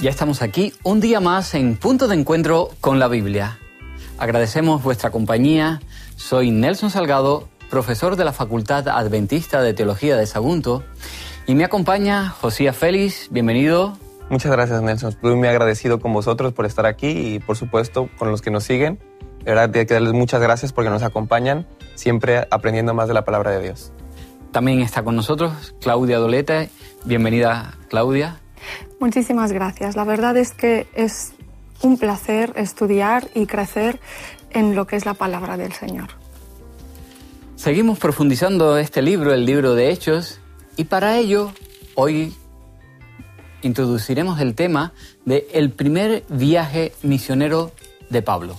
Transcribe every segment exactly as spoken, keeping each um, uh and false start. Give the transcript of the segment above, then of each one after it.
Ya estamos aquí un día más en Punto de Encuentro con la Biblia. Agradecemos vuestra compañía. Soy Nelson Salgado, profesor de la Facultad Adventista de Teología de Sagunto, y me acompaña Josías Félix. Bienvenido. Muchas gracias, Nelson. Estoy muy agradecido con vosotros por estar aquí y, por supuesto, con los que nos siguen. De verdad, hay que darles muchas gracias porque nos acompañan, siempre aprendiendo más de la palabra de Dios. También está con nosotros Claudia Doleta. Bienvenida, Claudia. Muchísimas gracias. La verdad es que es un placer estudiar y crecer en lo que es la palabra del Señor. Seguimos profundizando este libro, el libro de Hechos, y para ello hoy introduciremos el tema de el primer viaje misionero de Pablo.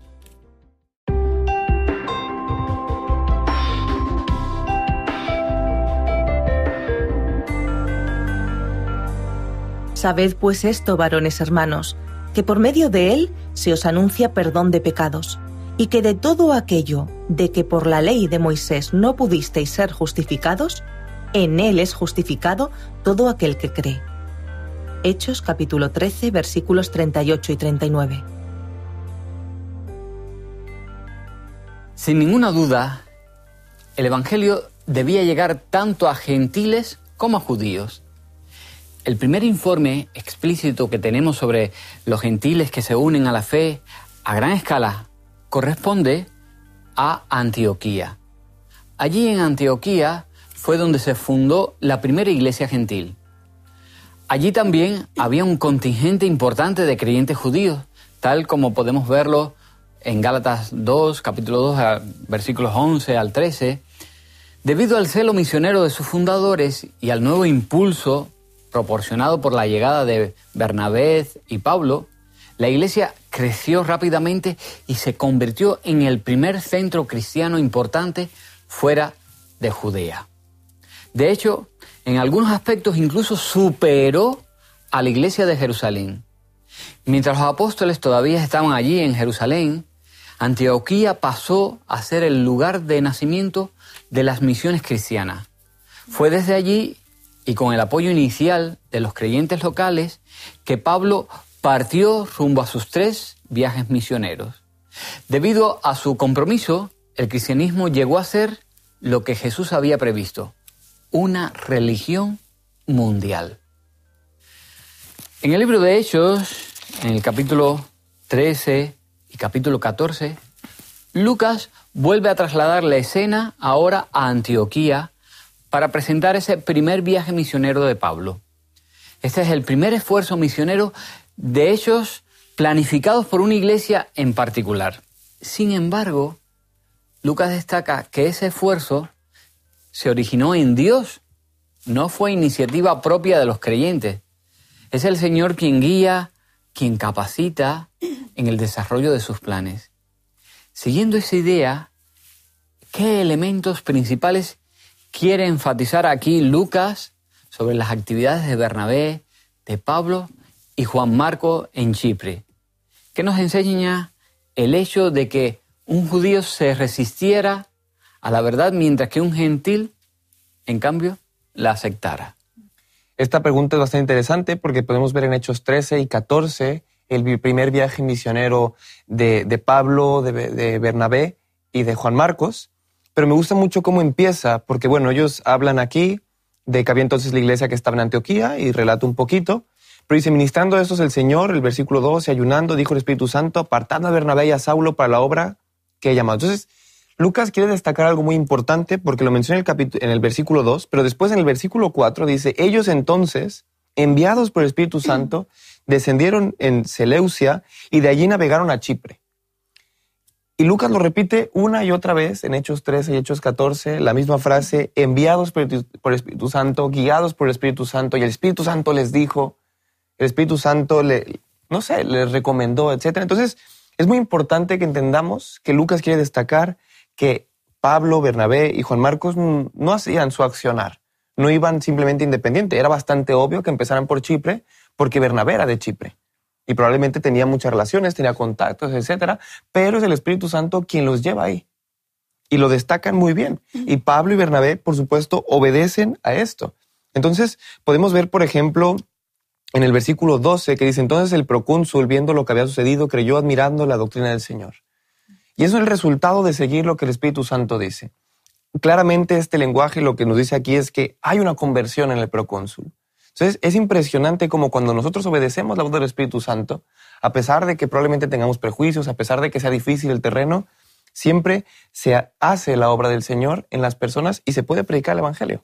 Sabed pues esto, varones hermanos, que por medio de él se os anuncia perdón de pecados, y que de todo aquello de que por la ley de Moisés no pudisteis ser justificados, en él es justificado todo aquel que cree. Hechos capítulo trece, versículos treinta y ocho y treinta y nueve. Sin ninguna duda, el Evangelio debía llegar tanto a gentiles como a judíos. El primer informe explícito que tenemos sobre los gentiles que se unen a la fe a gran escala corresponde a Antioquía. Allí en Antioquía fue donde se fundó la primera iglesia gentil. Allí también había un contingente importante de creyentes judíos, tal como podemos verlo en Gálatas dos, capítulo dos, versículos once al trece. Debido al celo misionero de sus fundadores y al nuevo impulso proporcionado por la llegada de Bernabé y Pablo, la iglesia creció rápidamente y se convirtió en el primer centro cristiano importante fuera de Judea. De hecho, en algunos aspectos incluso superó a la iglesia de Jerusalén. Mientras los apóstoles todavía estaban allí en Jerusalén, Antioquía pasó a ser el lugar de nacimiento de las misiones cristianas. Fue desde allí y con el apoyo inicial de los creyentes locales que Pablo partió rumbo a sus tres viajes misioneros. Debido a su compromiso, el cristianismo llegó a ser lo que Jesús había previsto: una religión mundial. En el libro de Hechos, en el capítulo trece y capítulo catorce, Lucas vuelve a trasladar la escena ahora a Antioquía para presentar ese primer viaje misionero de Pablo. Este es el primer esfuerzo misionero de Hechos planificados por una iglesia en particular. Sin embargo, Lucas destaca que ese esfuerzo se originó en Dios, no fue iniciativa propia de los creyentes. Es el Señor quien guía, quien capacita en el desarrollo de sus planes. Siguiendo esa idea, ¿qué elementos principales quiere enfatizar aquí Lucas sobre las actividades de Bernabé, de Pablo y Juan Marcos en Chipre? ¿Qué nos enseña el hecho de que un judío se resistiera a la verdad mientras que un gentil, en cambio, la aceptara? Esta pregunta es bastante interesante porque podemos ver en Hechos trece y catorce el primer viaje misionero de, de Pablo, de, de Bernabé y de Juan Marcos. Pero me gusta mucho cómo empieza, porque bueno, ellos hablan aquí de que había entonces la iglesia que estaba en Antioquía y relata un poquito, pero dice: ministrando estos el Señor, el versículo doce, ayunando, dijo el Espíritu Santo, apartad a Bernabé y a Saulo para la obra que he llamado. Entonces, Lucas quiere destacar algo muy importante porque lo menciona en el, capítulo, en el versículo dos, pero después en el versículo cuatro dice: ellos entonces, enviados por el Espíritu Santo, descendieron en Seleucia y de allí navegaron a Chipre. Y Lucas lo repite una y otra vez en Hechos trece y Hechos catorce, la misma frase: enviados por el, por el Espíritu Santo, guiados por el Espíritu Santo, y el Espíritu Santo les dijo, el Espíritu Santo, le, no sé, les recomendó, etcétera. Entonces, es muy importante que entendamos que Lucas quiere destacar que Pablo, Bernabé y Juan Marcos no hacían su accionar, no iban simplemente independiente. Era bastante obvio que empezaran por Chipre porque Bernabé era de Chipre. Y probablemente tenía muchas relaciones, tenía contactos, etcétera, pero es el Espíritu Santo quien los lleva ahí. Y lo destacan muy bien. Y Pablo y Bernabé, por supuesto, obedecen a esto. Entonces, podemos ver, por ejemplo, en el versículo doce, que dice, entonces el procónsul, viendo lo que había sucedido, creyó admirando la doctrina del Señor. Y eso es el resultado de seguir lo que el Espíritu Santo dice. Claramente este lenguaje lo que nos dice aquí es que hay una conversión en el procónsul. Entonces es impresionante como cuando nosotros obedecemos la voz del Espíritu Santo, a pesar de que probablemente tengamos prejuicios, a pesar de que sea difícil el terreno, siempre se hace la obra del Señor en las personas y se puede predicar el Evangelio.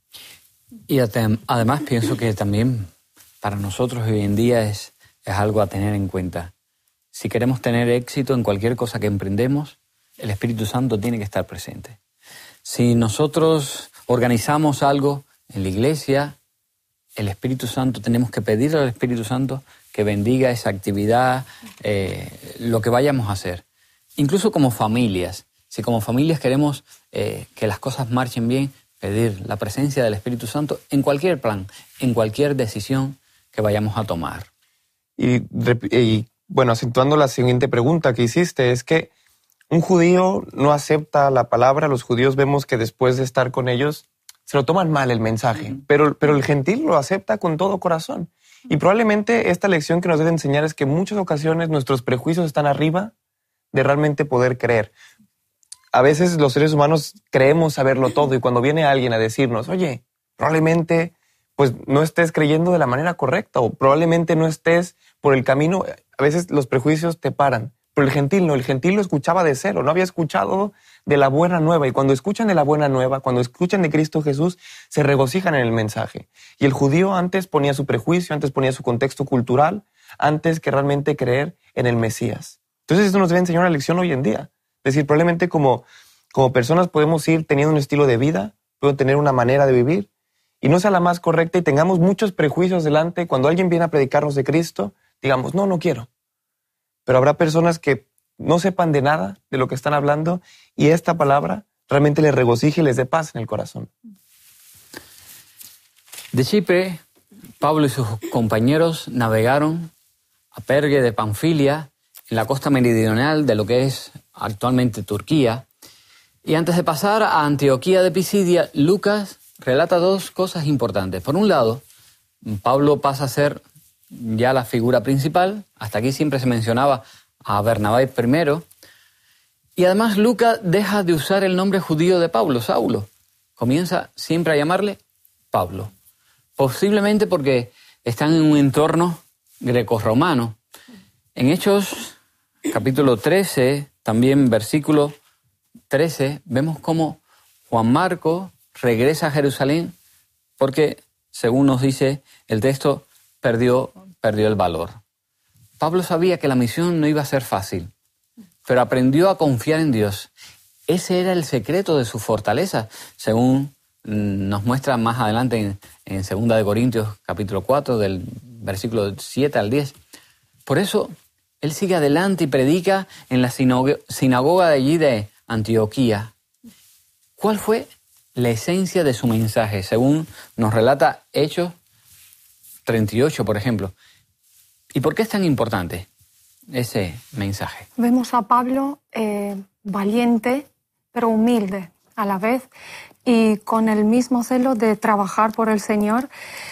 Y además pienso que también para nosotros hoy en día es, es algo a tener en cuenta. Si queremos tener éxito en cualquier cosa que emprendemos, el Espíritu Santo tiene que estar presente. Si nosotros organizamos algo en la iglesia, el Espíritu Santo, tenemos que pedirle al Espíritu Santo que bendiga esa actividad, eh, lo que vayamos a hacer. Incluso como familias. Si como familias queremos eh, que las cosas marchen bien, pedir la presencia del Espíritu Santo en cualquier plan, en cualquier decisión que vayamos a tomar. Y, y bueno, acentuando la siguiente pregunta que hiciste, es que un judío no acepta la palabra. Los judíos vemos que después de estar con ellos se lo toman mal el mensaje, uh-huh. pero, pero el gentil lo acepta con todo corazón. Y probablemente esta lección que nos debe enseñar es que en muchas ocasiones nuestros prejuicios están arriba de realmente poder creer. A veces los seres humanos creemos saberlo todo y cuando viene alguien a decirnos, oye, probablemente pues no estés creyendo de la manera correcta o probablemente no estés por el camino, a veces los prejuicios te paran. Pero el gentil no, el gentil lo escuchaba de cero, no había escuchado de la buena nueva. Y cuando escuchan de la buena nueva, cuando escuchan de Cristo Jesús, se regocijan en el mensaje. Y el judío antes ponía su prejuicio, antes ponía su contexto cultural, antes que realmente creer en el Mesías. Entonces esto nos debe enseñar una lección hoy en día. Es decir, probablemente como, como personas podemos ir teniendo un estilo de vida, podemos tener una manera de vivir, y no sea la más correcta y tengamos muchos prejuicios delante. Cuando alguien viene a predicarnos de Cristo, digamos, no, no quiero. Pero habrá personas que no sepan de nada de lo que están hablando y esta palabra realmente les regocije y les dé paz en el corazón. De Chipre, Pablo y sus compañeros navegaron a Pergue de Panfilia, en la costa meridional de lo que es actualmente Turquía. Y antes de pasar a Antioquía de Pisidia, Lucas relata dos cosas importantes. Por un lado, Pablo pasa a ser ya la figura principal. Hasta aquí siempre se mencionaba a Bernabé primero. Y además Lucas deja de usar el nombre judío de Pablo, Saulo. Comienza siempre a llamarle Pablo. Posiblemente porque están en un entorno grecorromano. En Hechos, capítulo trece, también versículo trece, vemos cómo Juan Marcos regresa a Jerusalén porque, según nos dice el texto, perdió, perdió el valor. Pablo sabía que la misión no iba a ser fácil, pero aprendió a confiar en Dios. Ese era el secreto de su fortaleza, según nos muestra más adelante en, en segunda de Corintios, capítulo cuatro, del versículo siete al diez. Por eso, él sigue adelante y predica en la sinagoga de allí de Antioquía. ¿Cuál fue la esencia de su mensaje? Según nos relata Hechos treinta y ocho, por ejemplo. ¿Y por qué es tan importante ese mensaje? Vemos a Pablo eh, valiente, pero humilde a la vez, y con el mismo celo de trabajar por el Señor.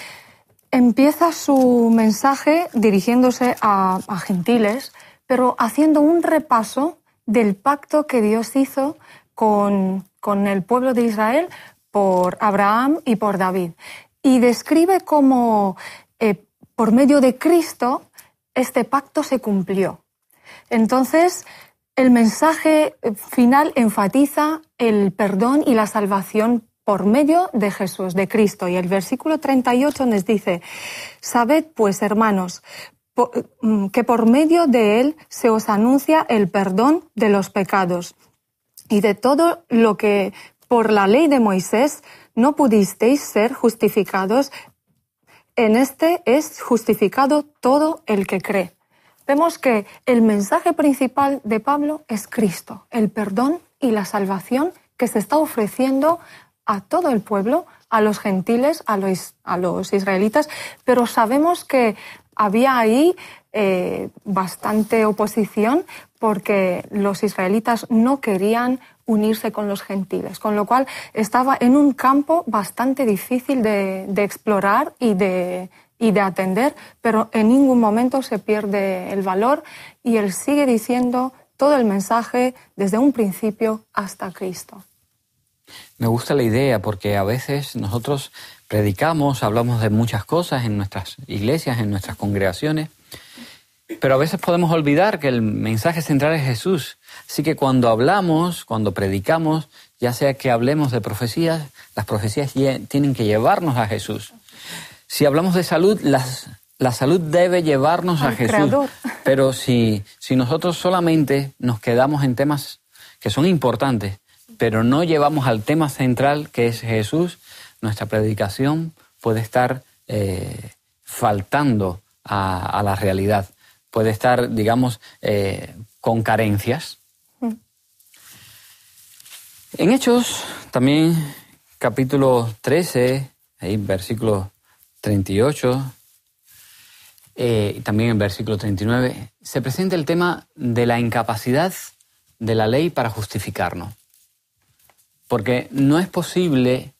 Empieza su mensaje dirigiéndose a, a gentiles, pero haciendo un repaso del pacto que Dios hizo con, con el pueblo de Israel por Abraham y por David. Y describe cómo eh, por medio de Cristo este pacto se cumplió. Entonces, el mensaje final enfatiza el perdón y la salvación por medio de Jesús, de Cristo. Y el versículo treinta y ocho nos dice: sabed pues, hermanos, que por medio de él se os anuncia el perdón de los pecados y de todo lo que por la ley de Moisés no pudisteis ser justificados. En este es justificado todo el que cree. Vemos que el mensaje principal de Pablo es Cristo, el perdón y la salvación que se está ofreciendo a todo el pueblo, a los gentiles, a los, a los israelitas, pero sabemos que había ahí eh, bastante oposición porque los israelitas no querían unirse con los gentiles, con lo cual estaba en un campo bastante difícil de, de explorar y de, y de atender, pero en ningún momento se pierde el valor y él sigue diciendo todo el mensaje desde un principio hasta Cristo. Me gusta la idea porque a veces nosotros predicamos, hablamos de muchas cosas en nuestras iglesias, en nuestras congregaciones, pero a veces podemos olvidar que el mensaje central es Jesús. Así que cuando hablamos, cuando predicamos, ya sea que hablemos de profecías, las profecías tienen que llevarnos a Jesús. Si hablamos de salud, las, la salud debe llevarnos al a Jesús. Creador. Pero si, si nosotros solamente nos quedamos en temas que son importantes, pero no llevamos al tema central que es Jesús, nuestra predicación puede estar eh, faltando a, a la realidad. Puede estar, digamos, eh, con carencias. Mm. En Hechos, también capítulo trece, ahí versículo treinta y ocho, eh, y también en versículo treinta y nueve, se presenta el tema de la incapacidad de la ley para justificarnos. Porque no es posible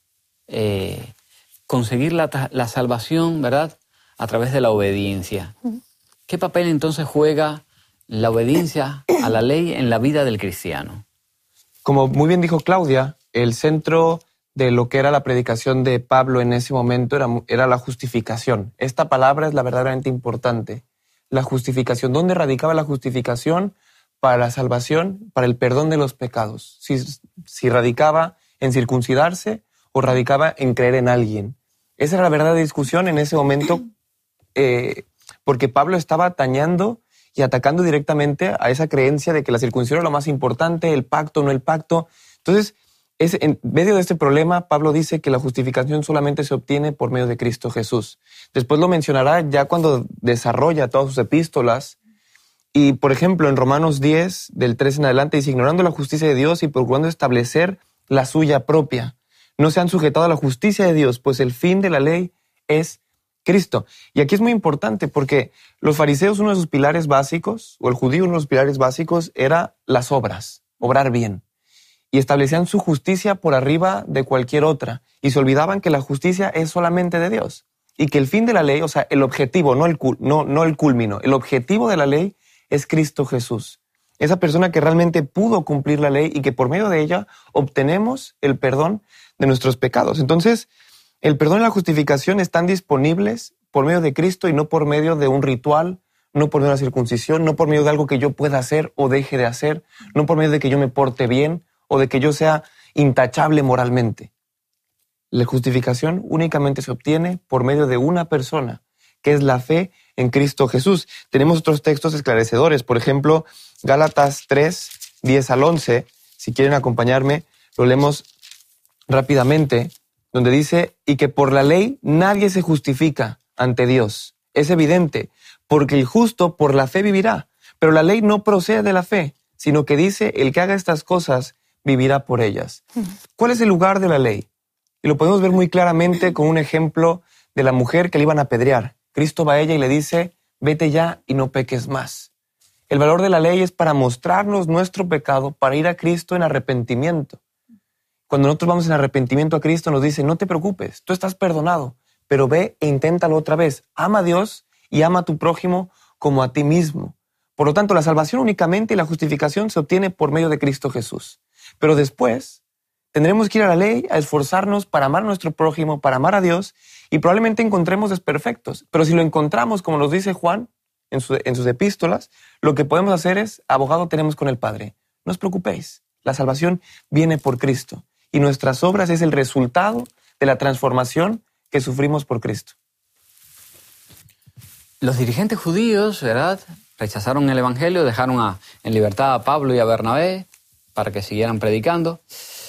eh, conseguir la, la salvación, ¿verdad?, a través de la obediencia. Mm. ¿Qué papel entonces juega la obediencia a la ley en la vida del cristiano? Como muy bien dijo Claudia, el centro de lo que era la predicación de Pablo en ese momento era, era la justificación. Esta palabra es la verdaderamente importante. La justificación. ¿Dónde radicaba la justificación para la salvación, para el perdón de los pecados? Si, si radicaba en circuncidarse o radicaba en creer en alguien. Esa era la verdadera discusión en ese momento, eh, porque Pablo estaba atañando y atacando directamente a esa creencia de que la circuncisión era lo más importante, el pacto, no el pacto. Entonces, es, en medio de este problema, Pablo dice que la justificación solamente se obtiene por medio de Cristo Jesús. Después lo mencionará ya cuando desarrolla todas sus epístolas. Y, por ejemplo, en Romanos diez, del tres en adelante, dice, ignorando la justicia de Dios y procurando establecer la suya propia. No se han sujetado a la justicia de Dios, pues el fin de la ley es Cristo. Y aquí es muy importante porque los fariseos, uno de sus pilares básicos, o el judío, uno de sus pilares básicos, era las obras, obrar bien. Y establecían su justicia por arriba de cualquier otra. Y se olvidaban que la justicia es solamente de Dios. Y que el fin de la ley, o sea, el objetivo, no el, no, no el culmino, el objetivo de la ley es Cristo Jesús. Esa persona que realmente pudo cumplir la ley y que por medio de ella obtenemos el perdón de nuestros pecados. Entonces, el perdón y la justificación están disponibles por medio de Cristo y no por medio de un ritual, no por medio de la circuncisión, no por medio de algo que yo pueda hacer o deje de hacer, no por medio de que yo me porte bien o de que yo sea intachable moralmente. La justificación únicamente se obtiene por medio de una persona, que es la fe en Cristo Jesús. Tenemos otros textos esclarecedores, por ejemplo, Gálatas tres, diez al once, si quieren acompañarme, lo leemos rápidamente, donde dice, y que por la ley nadie se justifica ante Dios. Es evidente, porque el justo por la fe vivirá, pero la ley no procede de la fe, sino que dice, el que haga estas cosas vivirá por ellas. ¿Cuál es el lugar de la ley? Y lo podemos ver muy claramente con un ejemplo de la mujer que le iban a apedrear. Cristo va a ella y le dice, vete ya y no peques más. El valor de la ley es para mostrarnos nuestro pecado, para ir a Cristo en arrepentimiento. Cuando nosotros vamos en arrepentimiento a Cristo, nos dice, no te preocupes, tú estás perdonado, pero ve e inténtalo otra vez. Ama a Dios y ama a tu prójimo como a ti mismo. Por lo tanto, la salvación únicamente y la justificación se obtiene por medio de Cristo Jesús. Pero después tendremos que ir a la ley a esforzarnos para amar a nuestro prójimo, para amar a Dios, y probablemente encontremos desperfectos. Pero si lo encontramos, como nos dice Juan en, su, en sus epístolas, lo que podemos hacer es, abogado tenemos con el Padre. No os preocupéis, la salvación viene por Cristo. Y nuestras obras es el resultado de la transformación que sufrimos por Cristo. Los dirigentes judíos, ¿verdad?, rechazaron el Evangelio, dejaron a, en libertad a Pablo y a Bernabé para que siguieran predicando.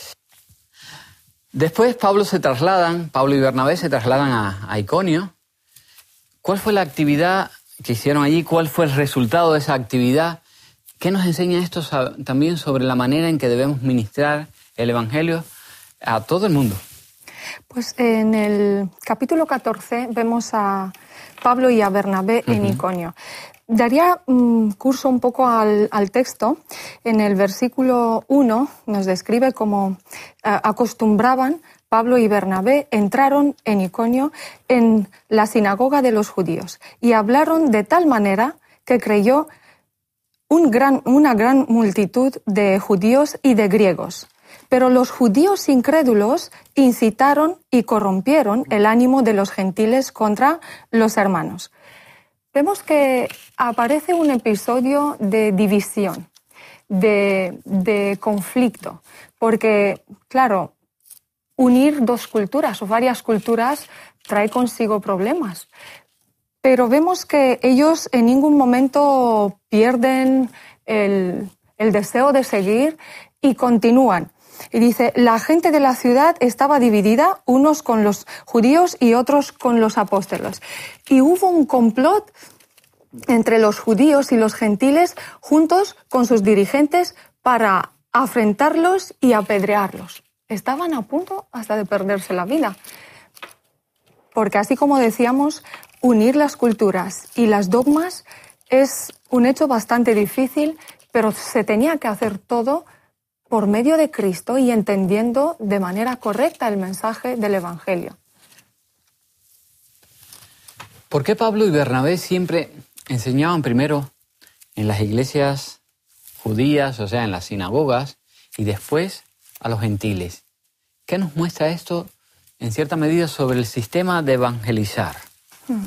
Después Pablo se trasladan, Pablo y Bernabé se trasladan a, a Iconio. ¿Cuál fue la actividad que hicieron allí? ¿Cuál fue el resultado de esa actividad? ¿Qué nos enseña esto también sobre la manera en que debemos ministrar el Evangelio a todo el mundo? Pues en el capítulo catorce vemos a Pablo y a Bernabé uh-huh. en Iconio. Daría um, curso un poco al, al texto. En el versículo uno nos describe cómo uh, acostumbraban Pablo y Bernabé entraron en Iconio en la sinagoga de los judíos y hablaron de tal manera que creyó un gran, una gran multitud de judíos y de griegos. Pero los judíos incrédulos incitaron y corrompieron el ánimo de los gentiles contra los hermanos. Vemos que aparece un episodio de división, de, de conflicto, porque, claro, unir dos culturas o varias culturas trae consigo problemas. Pero vemos que ellos en ningún momento pierden el, el deseo de seguir y continúan. Y dice, la gente de la ciudad estaba dividida, unos con los judíos y otros con los apóstoles. Y hubo un complot entre los judíos y los gentiles juntos con sus dirigentes para afrentarlos y apedrearlos. Estaban a punto hasta de perderse la vida. Porque así como decíamos, unir las culturas y las dogmas es un hecho bastante difícil, pero se tenía que hacer todo por medio de Cristo y entendiendo de manera correcta el mensaje del Evangelio. ¿Por qué Pablo y Bernabé siempre enseñaban primero en las iglesias judías, o sea, en las sinagogas, y después a los gentiles? ¿Qué nos muestra esto, en cierta medida, sobre el sistema de evangelizar? Hmm.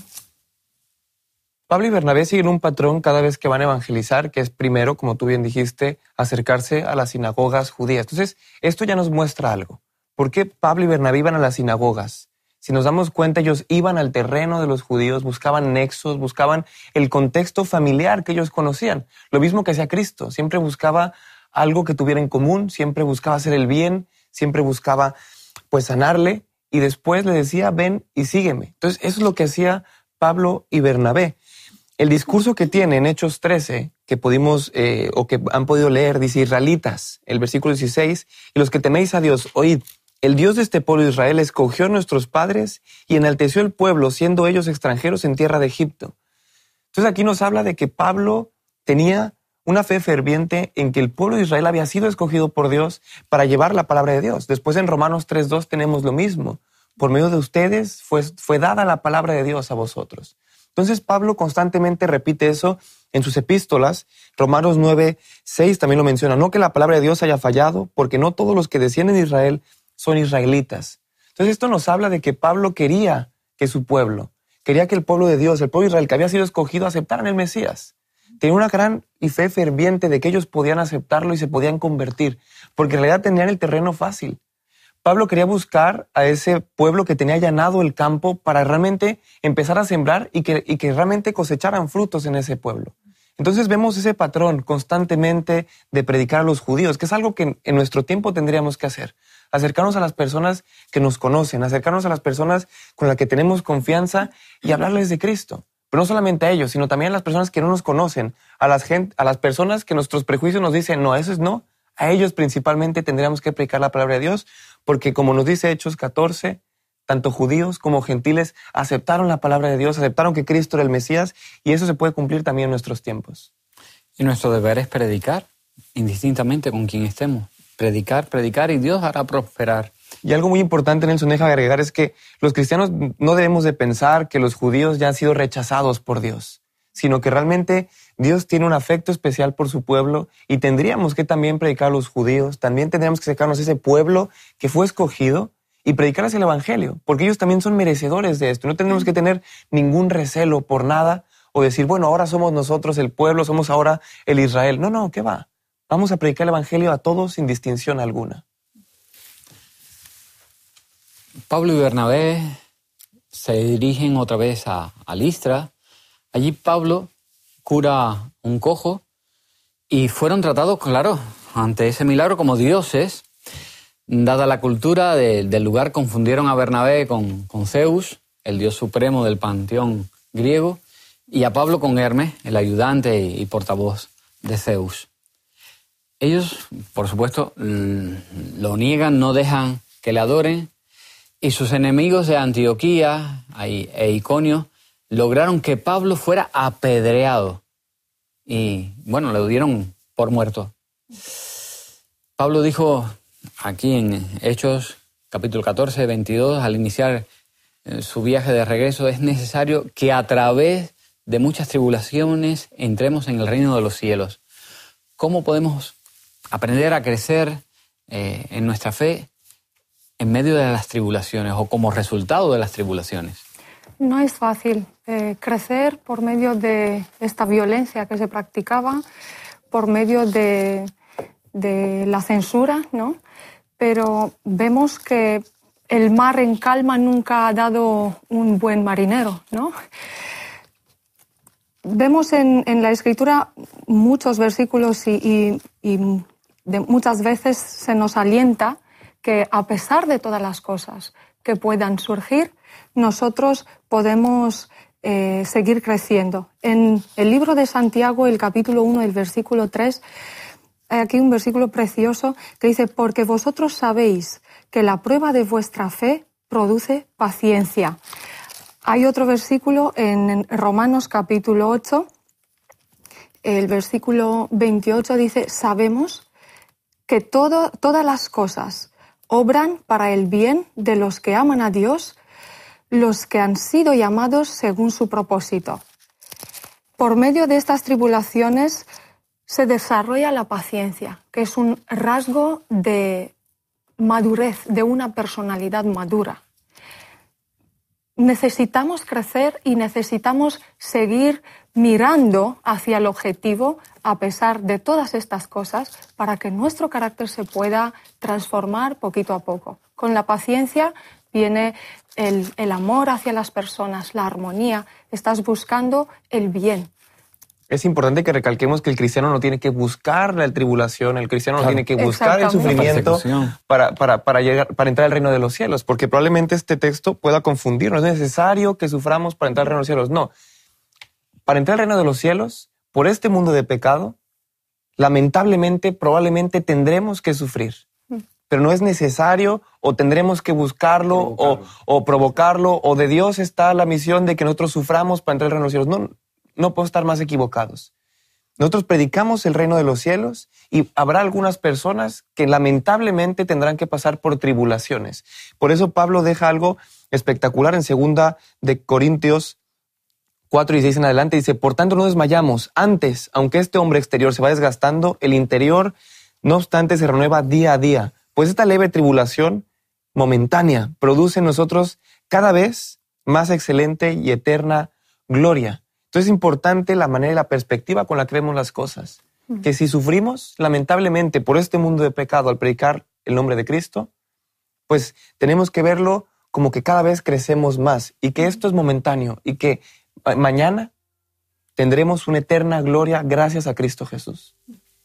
Pablo y Bernabé siguen un patrón cada vez que van a evangelizar, que es primero, como tú bien dijiste, acercarse a las sinagogas judías. Entonces, esto ya nos muestra algo. ¿Por qué Pablo y Bernabé iban a las sinagogas? Si nos damos cuenta, ellos iban al terreno de los judíos, buscaban nexos, buscaban el contexto familiar que ellos conocían. Lo mismo que hacía Cristo. Siempre buscaba algo que tuviera en común, siempre buscaba hacer el bien, siempre buscaba pues sanarle y después le decía, ven y sígueme. Entonces, eso es lo que hacía Pablo y Bernabé. El discurso que tiene en Hechos trece, que pudimos eh, o que han podido leer, dice, israelitas, el versículo dieciséis, y los que teméis a Dios, oíd, el Dios de este pueblo de Israel escogió a nuestros padres y enalteció el pueblo, siendo ellos extranjeros en tierra de Egipto. Entonces aquí nos habla de que Pablo tenía una fe ferviente en que el pueblo de Israel había sido escogido por Dios para llevar la palabra de Dios. Después en Romanos tres dos tenemos lo mismo. Por medio de ustedes fue, fue dada la palabra de Dios a vosotros. Entonces Pablo constantemente repite eso en sus epístolas. Romanos nueve seis también lo menciona. No que la palabra de Dios haya fallado, porque no todos los que descienden de Israel son israelitas. Entonces esto nos habla de que Pablo quería que su pueblo, quería que el pueblo de Dios, el pueblo de Israel que había sido escogido, aceptaran el Mesías. Tenía una gran y fe ferviente de que ellos podían aceptarlo y se podían convertir, porque en realidad tenían el terreno fácil. Pablo quería buscar a ese pueblo que tenía allanado el campo para realmente empezar a sembrar y que, y que realmente cosecharan frutos en ese pueblo. Entonces vemos ese patrón constantemente de predicar a los judíos, que es algo que en nuestro tiempo tendríamos que hacer. Acercarnos a las personas que nos conocen, acercarnos a las personas con las que tenemos confianza y hablarles de Cristo. Pero no solamente a ellos, sino también a las personas que no nos conocen, a las, gente, a las personas que nuestros prejuicios nos dicen, no, eso es no. A ellos principalmente tendríamos que predicar la palabra de Dios, porque como nos dice Hechos catorce, tanto judíos como gentiles aceptaron la palabra de Dios, aceptaron que Cristo era el Mesías, y eso se puede cumplir también en nuestros tiempos. Y nuestro deber es predicar, indistintamente con quien estemos. Predicar, predicar, y Dios hará prosperar. Y algo muy importante, Nelson, deja agregar, es que los cristianos no debemos de pensar que los judíos ya han sido rechazados por Dios, sino que realmente Dios tiene un afecto especial por su pueblo y tendríamos que también predicar a los judíos, también tendríamos que acercarnos a ese pueblo que fue escogido y predicarles el evangelio, porque ellos también son merecedores de esto. No tenemos que tener ningún recelo por nada o decir, bueno, ahora somos nosotros el pueblo, somos ahora el Israel. No, no, ¿qué va? Vamos a predicar el evangelio a todos sin distinción alguna. Pablo y Bernabé se dirigen otra vez a, a Listra. Allí Pablo cura un cojo y fueron tratados, claro, ante ese milagro como dioses. Dada la cultura de, del lugar, confundieron a Bernabé con, con Zeus, el dios supremo del panteón griego, y a Pablo con Hermes, el ayudante y, y portavoz de Zeus. Ellos, por supuesto, lo niegan, no dejan que le adoren, y sus enemigos de Antioquía e Iconio lograron que Pablo fuera apedreado y, bueno, le dieron por muerto. Pablo dijo aquí en Hechos capítulo catorce, veintidós, al iniciar eh, su viaje de regreso, es necesario que a través de muchas tribulaciones entremos en el reino de los cielos. ¿Cómo podemos aprender a crecer eh, en nuestra fe en medio de las tribulaciones o como resultado de las tribulaciones? No es fácil eh, crecer por medio de esta violencia que se practicaba, por medio de, de la censura, ¿no? Pero vemos que el mar en calma nunca ha dado un buen marinero, ¿no? Vemos en, en la Escritura muchos versículos y, y, y de, muchas veces se nos alienta que a pesar de todas las cosas que puedan surgir, nosotros podemos eh, seguir creciendo. En el libro de Santiago, el capítulo uno, el versículo tres, hay aquí un versículo precioso que dice: porque vosotros sabéis que la prueba de vuestra fe produce paciencia. Hay otro versículo en Romanos capítulo ocho, el versículo veintiocho dice: sabemos que todo, todas las cosas obran para el bien de los que aman a Dios, los que han sido llamados según su propósito. Por medio de estas tribulaciones se desarrolla la paciencia, que es un rasgo de madurez, de una personalidad madura. Necesitamos crecer y necesitamos seguir mirando hacia el objetivo a pesar de todas estas cosas para que nuestro carácter se pueda transformar poquito a poco. Con la paciencia viene el, el amor hacia las personas, la armonía. Estás buscando el bien. Es importante que recalquemos que el cristiano no tiene que buscar la tribulación, el cristiano no Claro. tiene que buscar el sufrimiento para, para, para, llegar, para entrar al reino de los cielos, porque probablemente este texto pueda confundirnos. No es necesario que suframos para entrar al reino de los cielos. No. Para entrar al reino de los cielos, por este mundo de pecado, lamentablemente, probablemente tendremos que sufrir. Pero no es necesario o tendremos que buscarlo o, o provocarlo, o de Dios está la misión de que nosotros suframos para entrar al reino de los cielos. No. No puedo estar más equivocados. Nosotros predicamos el reino de los cielos y habrá algunas personas que lamentablemente tendrán que pasar por tribulaciones. Por eso Pablo deja algo espectacular en segunda de Corintios cuatro y seis en adelante. Dice: por tanto no desmayamos. Antes, aunque este hombre exterior se va desgastando, el interior, no obstante, se renueva día a día. Pues esta leve tribulación momentánea produce en nosotros cada vez más excelente y eterna gloria. Entonces es importante la manera y la perspectiva con la que vemos las cosas. Mm. Que si sufrimos, lamentablemente, por este mundo de pecado al predicar el nombre de Cristo, pues tenemos que verlo como que cada vez crecemos más y que esto es momentáneo y que mañana tendremos una eterna gloria gracias a Cristo Jesús.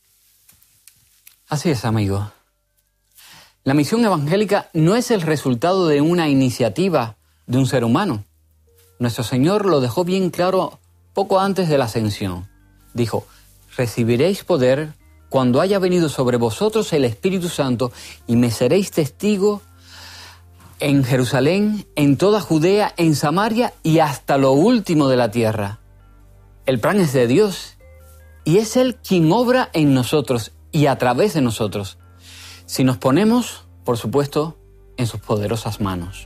Así es, amigo. La misión evangélica no es el resultado de una iniciativa de un ser humano. Nuestro Señor lo dejó bien claro poco antes de la ascensión. Dijo: recibiréis poder cuando haya venido sobre vosotros el Espíritu Santo y me seréis testigo en Jerusalén, en toda Judea, en Samaria y hasta lo último de la tierra. El plan es de Dios y es Él quien obra en nosotros y a través de nosotros, si nos ponemos, por supuesto, en sus poderosas manos.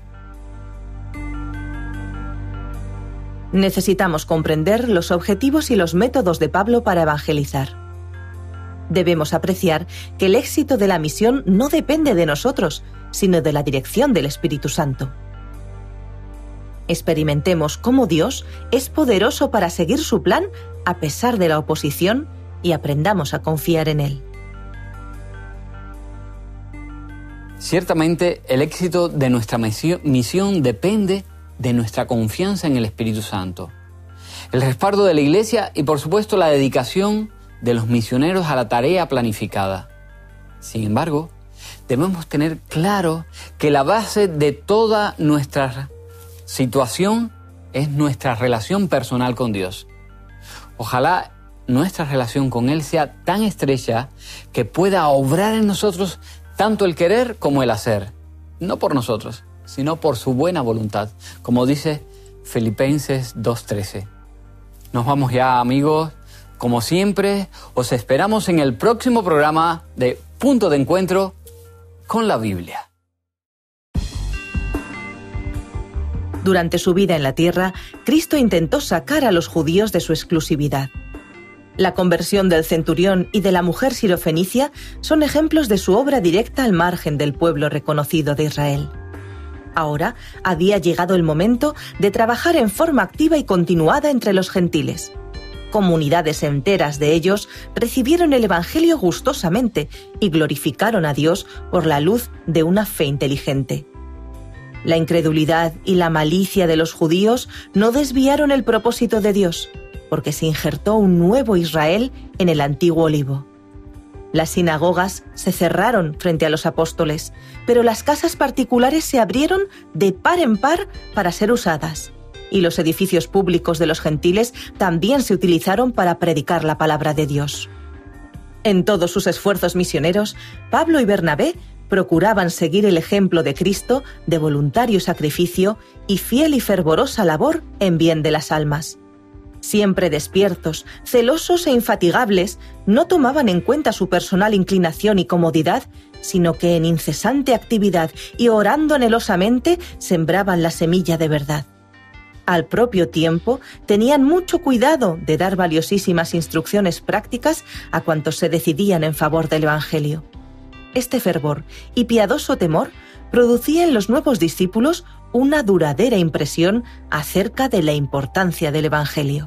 Necesitamos comprender los objetivos y los métodos de Pablo para evangelizar. Debemos apreciar que el éxito de la misión no depende de nosotros, sino de la dirección del Espíritu Santo. Experimentemos cómo Dios es poderoso para seguir su plan a pesar de la oposición y aprendamos a confiar en Él. Ciertamente, el éxito de nuestra misión depende de nuestra confianza en el Espíritu Santo, el respaldo de la Iglesia y, por supuesto, la dedicación de los misioneros a la tarea planificada. Sin embargo, debemos tener claro que la base de toda nuestra situación es nuestra relación personal con Dios. Ojalá nuestra relación con Él sea tan estrecha que pueda obrar en nosotros tanto el querer como el hacer, no por nosotros, sino por su buena voluntad, como dice Filipenses dos trece. Nos vamos ya, amigos. Como siempre, os esperamos en el próximo programa de Punto de Encuentro con la Biblia. Durante su vida en la tierra, Cristo intentó sacar a los judíos de su exclusividad. La conversión del centurión y de la mujer sirofenicia son ejemplos de su obra directa al margen del pueblo reconocido de Israel. Ahora había llegado el momento de trabajar en forma activa y continuada entre los gentiles. Comunidades enteras de ellos recibieron el Evangelio gustosamente y glorificaron a Dios por la luz de una fe inteligente. La incredulidad y la malicia de los judíos no desviaron el propósito de Dios, porque se injertó un nuevo Israel en el antiguo olivo. Las sinagogas se cerraron frente a los apóstoles, pero las casas particulares se abrieron de par en par para ser usadas, y los edificios públicos de los gentiles también se utilizaron para predicar la palabra de Dios. En todos sus esfuerzos misioneros, Pablo y Bernabé procuraban seguir el ejemplo de Cristo de voluntario sacrificio y fiel y fervorosa labor en bien de las almas. Siempre despiertos, celosos e infatigables, no tomaban en cuenta su personal inclinación y comodidad, sino que en incesante actividad y orando anhelosamente sembraban la semilla de verdad. Al propio tiempo, tenían mucho cuidado de dar valiosísimas instrucciones prácticas a cuantos se decidían en favor del Evangelio. Este fervor y piadoso temor producía en los nuevos discípulos una duradera impresión acerca de la importancia del Evangelio.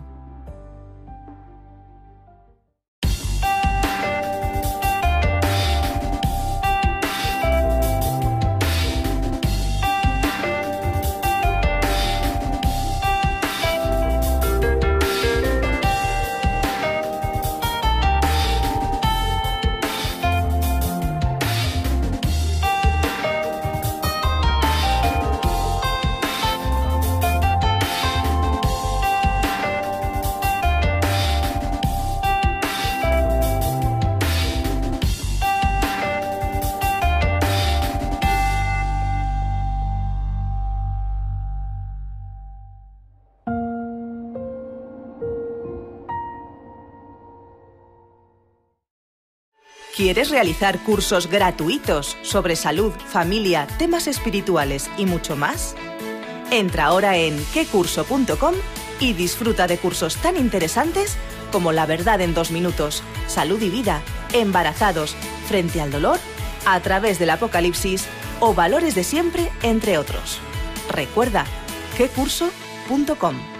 ¿Quieres realizar cursos gratuitos sobre salud, familia, temas espirituales y mucho más? Entra ahora en que curso punto com y disfruta de cursos tan interesantes como La verdad en dos minutos, Salud y vida, Embarazados, Frente al dolor, A través del Apocalipsis o Valores de siempre, entre otros. Recuerda, que curso punto com.